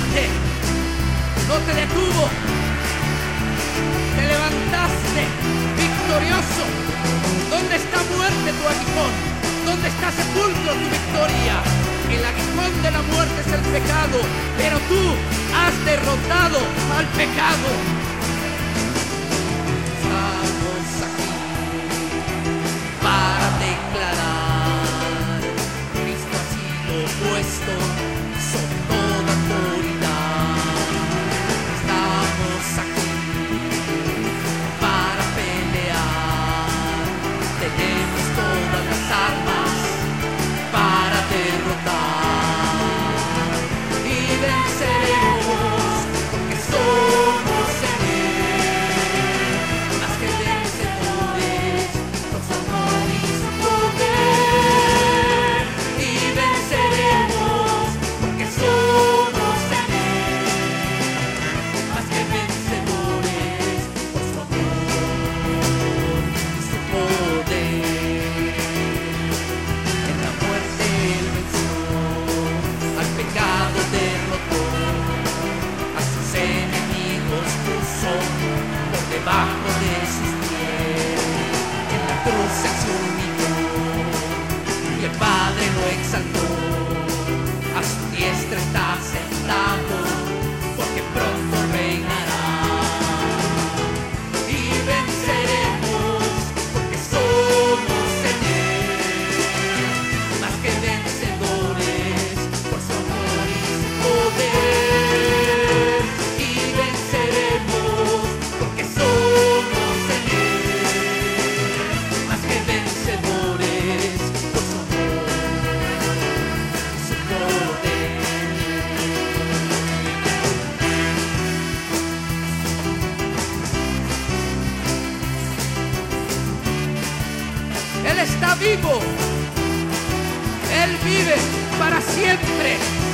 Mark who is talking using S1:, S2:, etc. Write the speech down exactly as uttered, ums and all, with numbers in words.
S1: muerte no te detuvo. Te levantaste victorioso. ¿Dónde está muerte tu aguijón? ¿Dónde está sepulcro tu victoria? El aguijón de la muerte es el pecado, pero tú has derrotado al pecado. Estamos aquí para declarar: Cristo ha sido puesto sobre toda autoridad. Estamos aquí para pelear. Tenemos todas las armas para derrotar y venceremos, porque somos en Él, más que vencedores, por su amor y su poder. Y venceremos, porque somos en Él, más que vencedores, por su amor y su poder. En la muerte Él venció, al pecado derrotó, a sus enemigos puso por debajo de sus pies. En la cruz Él se humilló y el Padre lo exaltó. A su diestra está sentado, porque pronto reinará. Y venceremos, porque somos en Él, más que vencedores, por su amor y su poder. Y venceremos, porque somos en Él, más que vencedores, por su amor y su poder. Él está vivo. Él vive para siempre.